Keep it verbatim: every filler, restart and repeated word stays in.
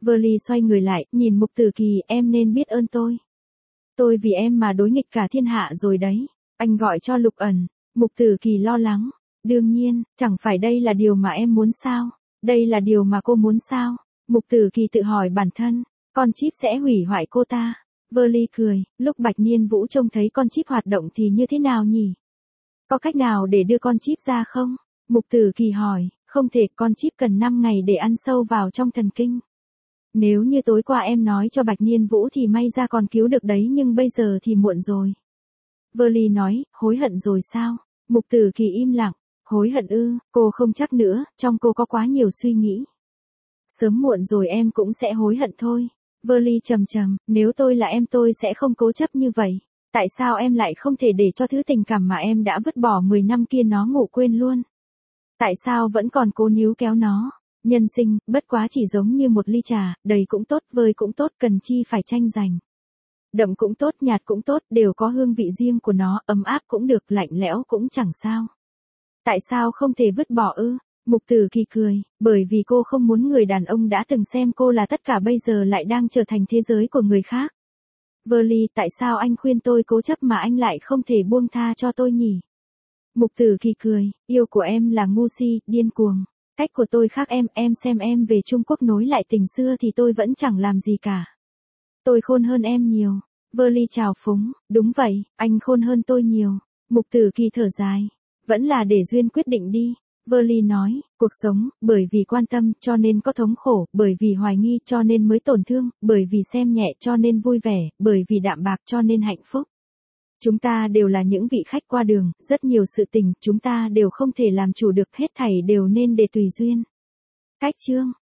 Verly xoay người lại, nhìn Mục Tử Kỳ, em nên biết ơn tôi. Tôi vì em mà đối nghịch cả thiên hạ rồi đấy. Anh gọi cho Lục Ẩn. Mục Tử Kỳ lo lắng. Đương nhiên, chẳng phải đây là điều mà em muốn sao? Đây là điều mà cô muốn sao? Mục Tử Kỳ tự hỏi bản thân. Con chip sẽ hủy hoại cô ta. Verly cười, lúc Bạch Niên Vũ trông thấy con chip hoạt động thì như thế nào nhỉ? Có cách nào để đưa con chip ra không? Mục Tử Kỳ hỏi, không thể, con chip cần năm ngày để ăn sâu vào trong thần kinh. Nếu như tối qua em nói cho Bạch Niên Vũ thì may ra còn cứu được đấy, nhưng bây giờ thì muộn rồi. Verly nói, hối hận rồi sao? Mục Tử Kỳ im lặng, hối hận ư, cô không chắc nữa, trong cô có quá nhiều suy nghĩ. Sớm muộn rồi em cũng sẽ hối hận thôi. Verly trầm trầm, nếu tôi là em tôi sẽ không cố chấp như vậy. Tại sao em lại không thể để cho thứ tình cảm mà em đã vứt bỏ mười năm kia nó ngủ quên luôn? Tại sao vẫn còn cố níu kéo nó? Nhân sinh, bất quá chỉ giống như một ly trà, đầy cũng tốt, vơi cũng tốt, cần chi phải tranh giành. Đậm cũng tốt, nhạt cũng tốt, đều có hương vị riêng của nó, ấm áp cũng được, lạnh lẽo cũng chẳng sao. Tại sao không thể vứt bỏ ư? Mục Tử Kỳ cười, bởi vì cô không muốn người đàn ông đã từng xem cô là tất cả bây giờ lại đang trở thành thế giới của người khác. Verly, tại sao anh khuyên tôi cố chấp mà anh lại không thể buông tha cho tôi nhỉ? Mục Tử Kỳ cười, yêu của em là ngu si, điên cuồng. Cách của tôi khác em, em xem em về Trung Quốc nối lại tình xưa thì tôi vẫn chẳng làm gì cả. Tôi khôn hơn em nhiều. Verly chào phúng, đúng vậy, anh khôn hơn tôi nhiều. Mục Tử Kỳ thở dài, vẫn là để duyên quyết định đi. Verly nói, cuộc sống, bởi vì quan tâm cho nên có thống khổ, bởi vì hoài nghi cho nên mới tổn thương, bởi vì xem nhẹ cho nên vui vẻ, bởi vì đạm bạc cho nên hạnh phúc. Chúng ta đều là những vị khách qua đường, rất nhiều sự tình chúng ta đều không thể làm chủ được, hết thảy đều nên để tùy duyên. Cách chương